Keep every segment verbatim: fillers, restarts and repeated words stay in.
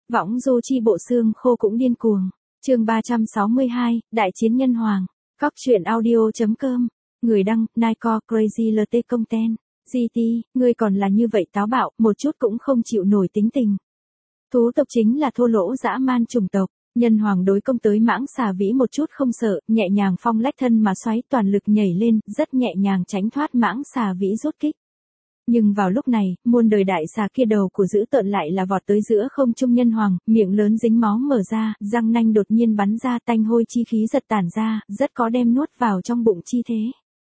Võng du chi bộ xương khô cũng điên cuồng. Chương ba trăm sáu mươi hai, Đại chiến nhân hoàng. Góc truyện audio.com. Người đăng, Nico Crazy lờ tê Content. giê tê, ngươi còn là như vậy táo bạo, một chút cũng không chịu nổi tính tình. Thú tộc chính là thô lỗ dã man chủng tộc. Nhân hoàng đối công tới mãng xà vĩ một chút không sợ, nhẹ nhàng phong lách thân mà xoáy toàn lực nhảy lên, rất nhẹ nhàng tránh thoát mãng xà vĩ rút kích. Nhưng vào lúc này, muôn đời đại xà kia đầu của dữ tợn lại là vọt tới giữa không trung nhân hoàng, miệng lớn dính máu mở ra, răng nanh đột nhiên bắn ra, tanh hôi chi khí giật tản ra, rất có đem nuốt vào trong bụng chi thế.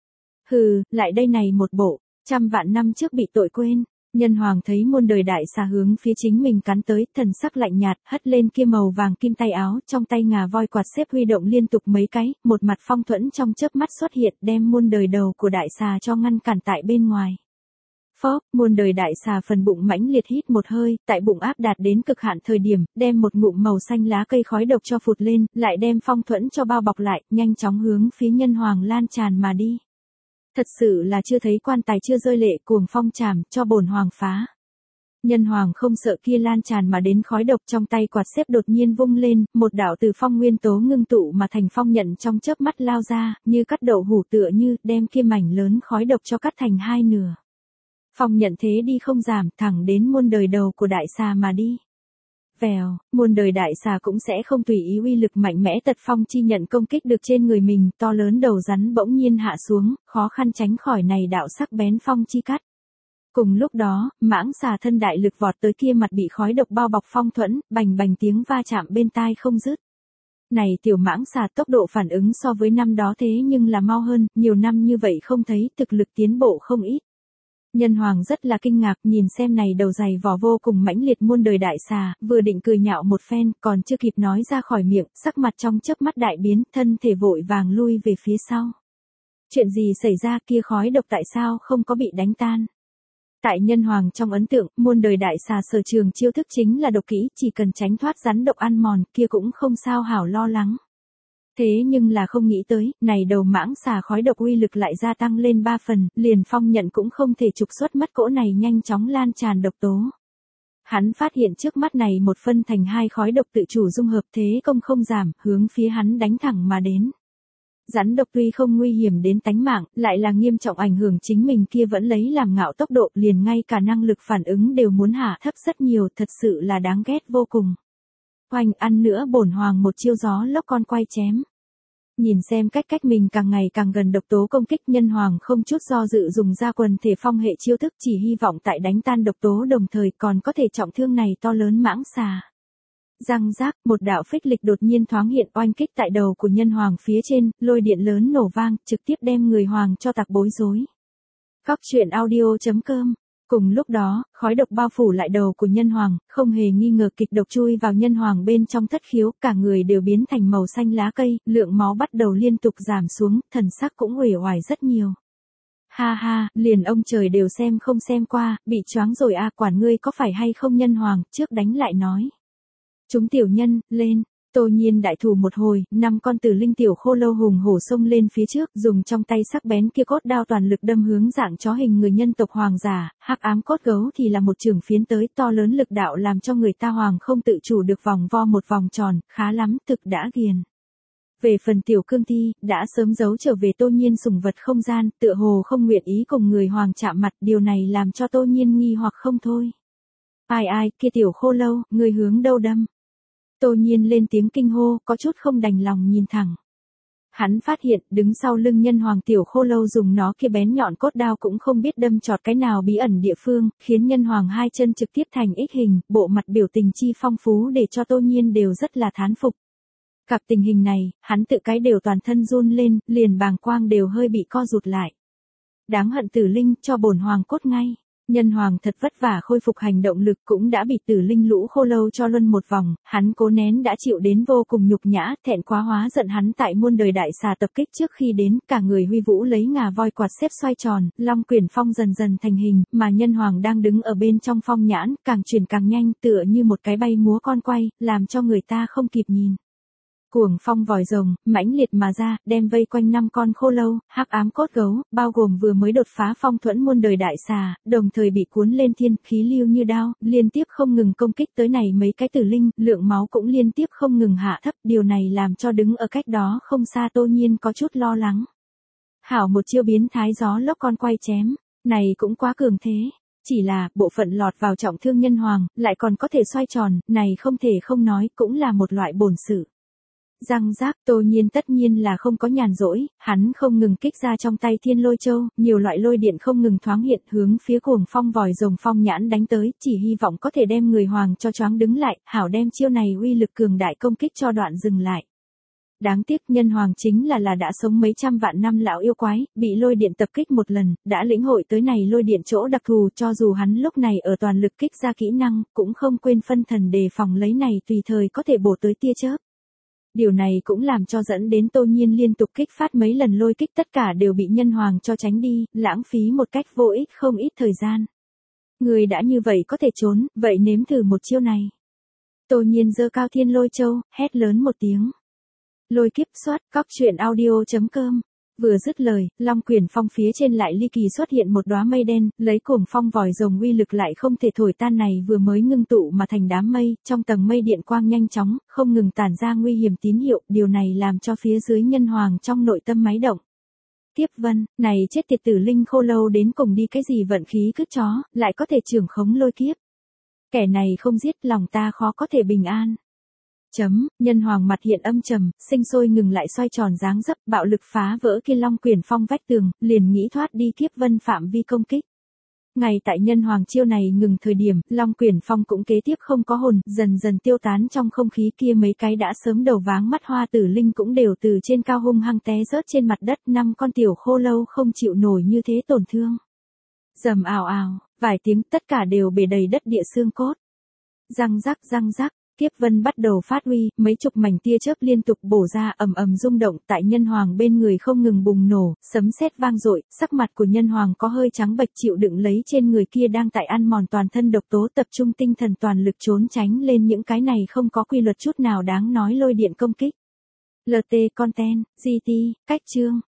Hừ, lại đây này một bộ, trăm vạn năm trước bị tội quên. Nhân hoàng thấy muôn đời đại xà hướng phía chính mình cắn tới, thần sắc lạnh nhạt, hất lên kia màu vàng kim tay áo, trong tay ngà voi quạt xếp huy động liên tục mấy cái, một mặt phong thuẫn trong chớp mắt xuất hiện, đem muôn đời đầu của đại xà cho ngăn cản tại bên ngoài. Phốc, muôn đời đại xà phần bụng mãnh liệt hít một hơi, tại bụng áp đạt đến cực hạn thời điểm, đem một ngụm màu xanh lá cây khói độc cho phụt lên, lại đem phong thuẫn cho bao bọc lại, nhanh chóng hướng phía nhân hoàng lan tràn mà đi. Thật sự là chưa thấy quan tài chưa rơi lệ, cuồng phong trảm, cho bổn hoàng phá. Nhân hoàng không sợ kia lan tràn mà đến khói độc, trong tay quạt xếp đột nhiên vung lên, một đạo từ phong nguyên tố ngưng tụ mà thành phong nhận trong chớp mắt lao ra, như cắt đậu hủ tựa như, đem kia mảnh lớn khói độc cho cắt thành hai nửa. Phong nhận thế đi không giảm, thẳng đến muôn đời đầu của đại xà mà đi. Vèo, muôn đời đại xà cũng sẽ không tùy ý uy lực mạnh mẽ tật phong chi nhận công kích được trên người mình, to lớn đầu rắn bỗng nhiên hạ xuống, khó khăn tránh khỏi này đạo sắc bén phong chi cắt. Cùng lúc đó, mãng xà thân đại lực vọt tới kia mặt bị khói độc bao bọc phong thuẫn, bành bành tiếng va chạm bên tai không dứt. Này tiểu mãng xà tốc độ phản ứng so với năm đó thế nhưng là mau hơn, nhiều năm như vậy không thấy, thực lực tiến bộ không ít. Nhân hoàng rất là kinh ngạc, nhìn xem này đầu dày vỏ vô cùng mãnh liệt muôn đời đại xà, vừa định cười nhạo một phen, còn chưa kịp nói ra khỏi miệng, sắc mặt trong chớp mắt đại biến, thân thể vội vàng lui về phía sau. Chuyện gì xảy ra, kia khói độc tại sao không có bị đánh tan? Tại nhân hoàng trong ấn tượng, muôn đời đại xà sở trường chiêu thức chính là độc kỹ, chỉ cần tránh thoát rắn độc ăn mòn, kia cũng không sao hảo lo lắng. Thế nhưng là không nghĩ tới, này đầu mãng xà khói độc uy lực lại gia tăng lên ba phần, liền phong nhận cũng không thể trục xuất mất cỗ này nhanh chóng lan tràn độc tố. Hắn phát hiện trước mắt này một phân thành hai khói độc tự chủ dung hợp, thế công không giảm, hướng phía hắn đánh thẳng mà đến. Rắn độc tuy không nguy hiểm đến tánh mạng, lại là nghiêm trọng ảnh hưởng chính mình, kia vẫn lấy làm ngạo tốc độ, liền ngay cả năng lực phản ứng đều muốn hạ thấp rất nhiều, thật sự là đáng ghét vô cùng. Oanh, ăn nữa bổn hoàng một chiêu gió lốc con quay chém. Nhìn xem cách cách mình càng ngày càng gần độc tố công kích, nhân hoàng không chút do dự dùng ra quần thể phong hệ chiêu thức, chỉ hy vọng tại đánh tan độc tố đồng thời còn có thể trọng thương này to lớn mãng xà. Răng rác, một đạo phích lịch đột nhiên thoáng hiện, oanh kích tại đầu của nhân hoàng phía trên, lôi điện lớn nổ vang, trực tiếp đem người hoàng cho tạc bối rối. Góc truyện audio.com. Cùng lúc đó, khói độc bao phủ lại đầu của nhân hoàng, không hề nghi ngờ kịch độc chui vào nhân hoàng bên trong thất khiếu, cả người đều biến thành màu xanh lá cây, lượng máu bắt đầu liên tục giảm xuống, thần sắc cũng uể oải rất nhiều. Ha ha, liền ông trời đều xem không xem qua, bị choáng rồi a, quản ngươi có phải hay không nhân hoàng, trước đánh lại nói. Chúng tiểu nhân, lên. Tô Nhiên đại thủ một hồi, năm con tử linh tiểu khô lâu hùng hổ xông lên phía trước, dùng trong tay sắc bén kia cốt đao toàn lực đâm hướng dạng chó hình người nhân tộc hoàng giả, hắc ám cốt gấu thì là một trường phiến tới, to lớn lực đạo làm cho người ta hoàng không tự chủ được vòng vo một vòng tròn, khá lắm, thực đã ghiền. Về phần tiểu cương thi, đã sớm giấu trở về Tô Nhiên sủng vật không gian, tựa hồ không nguyện ý cùng người hoàng chạm mặt, điều này làm cho Tô Nhiên nghi hoặc không thôi. Ai ai, kia tiểu khô lâu, người hướng đâu đâm? Tô Nhiên lên tiếng kinh hô, có chút không đành lòng nhìn thẳng. Hắn phát hiện, đứng sau lưng nhân hoàng tiểu khô lâu dùng nó kia bén nhọn cốt đao cũng không biết đâm chọt cái nào bí ẩn địa phương, khiến nhân hoàng hai chân trực tiếp thành ích hình, bộ mặt biểu tình chi phong phú để cho Tô Nhiên đều rất là thán phục. Gặp tình hình này, hắn tự cái đều toàn thân run lên, liền bàng quang đều hơi bị co rụt lại. Đáng hận tử linh, cho bổn hoàng cốt ngay. Nhân hoàng thật vất vả khôi phục hành động lực cũng đã bị tử linh lũ khô lâu cho luân một vòng, hắn cố nén đã chịu đến vô cùng nhục nhã, thẹn quá hóa giận hắn tại muôn đời đại xà tập kích trước khi đến, cả người huy vũ lấy ngà voi quạt xếp xoay tròn, long quyển phong dần dần thành hình, mà nhân hoàng đang đứng ở bên trong phong nhãn, càng chuyển càng nhanh, tựa như một cái bay múa con quay, làm cho người ta không kịp nhìn. Cuồng phong vòi rồng, mãnh liệt mà ra, đem vây quanh năm con khô lâu, hắc ám cốt gấu, bao gồm vừa mới đột phá phong thuẫn muôn đời đại xà, đồng thời bị cuốn lên thiên, khí lưu như đao, liên tiếp không ngừng công kích tới này mấy cái tử linh, lượng máu cũng liên tiếp không ngừng hạ thấp, điều này làm cho đứng ở cách đó không xa Tô Nhiên có chút lo lắng. Hảo một chiêu biến thái gió lốc con quay chém, này cũng quá cường thế. Chỉ là, bộ phận lọt vào trọng thương nhân hoàng, lại còn có thể xoay tròn, này không thể không nói, cũng là một loại bổn sự. Răng rác, Tô Nhiên tất nhiên là không có nhàn rỗi, hắn không ngừng kích ra trong tay thiên lôi châu, nhiều loại lôi điện không ngừng thoáng hiện hướng phía cuồng phong vòi rồng phong nhãn đánh tới, chỉ hy vọng có thể đem người hoàng cho choáng đứng lại, hảo đem chiêu này uy lực cường đại công kích cho đoạn dừng lại. Đáng tiếc nhân hoàng chính là là đã sống mấy trăm vạn năm lão yêu quái, bị lôi điện tập kích một lần, đã lĩnh hội tới này lôi điện chỗ đặc thù cho dù hắn lúc này ở toàn lực kích ra kỹ năng, cũng không quên phân thần đề phòng lấy này tùy thời có thể bổ tới tia chớp. Điều này cũng làm cho dẫn đến Tô Nhiên liên tục kích phát mấy lần lôi kích tất cả đều bị nhân hoàng cho tránh đi, lãng phí một cách vô ích không ít thời gian. Người đã như vậy có thể trốn, vậy nếm thử một chiêu này. Tô Nhiên giơ cao thiên lôi châu, hét lớn một tiếng. Lôi kiếp soát, cóc truyện audio chấm com. Vừa dứt lời, Long Quyển Phong phía trên lại ly kỳ xuất hiện một đóa mây đen, lấy cuồng phong vòi rồng uy lực lại không thể thổi tan này vừa mới ngưng tụ mà thành đám mây, trong tầng mây điện quang nhanh chóng, không ngừng tản ra nguy hiểm tín hiệu, điều này làm cho phía dưới nhân hoàng trong nội tâm máy động. Tiếp vân, này chết tiệt tử linh khô lâu đến cùng đi cái gì vận khí cứt chó, lại có thể trưởng khống lôi kiếp. Kẻ này không giết lòng ta khó có thể bình an. Chấm, nhân hoàng mặt hiện âm trầm, sinh sôi ngừng lại xoay tròn dáng dấp, bạo lực phá vỡ kia Long Quyển Phong vách tường, liền nghĩ thoát đi kiếp vân phạm vi công kích. Ngay tại nhân hoàng chiêu này ngừng thời điểm, Long Quyển Phong cũng kế tiếp không có hồn, dần dần tiêu tán trong không khí kia mấy cái đã sớm đầu váng mắt hoa tử linh cũng đều từ trên cao hung hăng té rớt trên mặt đất, năm con tiểu khô lâu không chịu nổi như thế tổn thương. Rầm ào ào, vài tiếng tất cả đều bể đầy đất địa xương cốt. Răng rắc răng rắc. Kiếp vân bắt đầu phát huy, mấy chục mảnh tia chớp liên tục bổ ra ầm ầm rung động, tại nhân hoàng bên người không ngừng bùng nổ, sấm sét vang dội, sắc mặt của nhân hoàng có hơi trắng bệch chịu đựng lấy trên người kia đang tại ăn mòn toàn thân độc tố, tập trung tinh thần toàn lực trốn tránh lên những cái này không có quy luật chút nào đáng nói lôi điện công kích. lờ tê Content, giê tê, cách chương.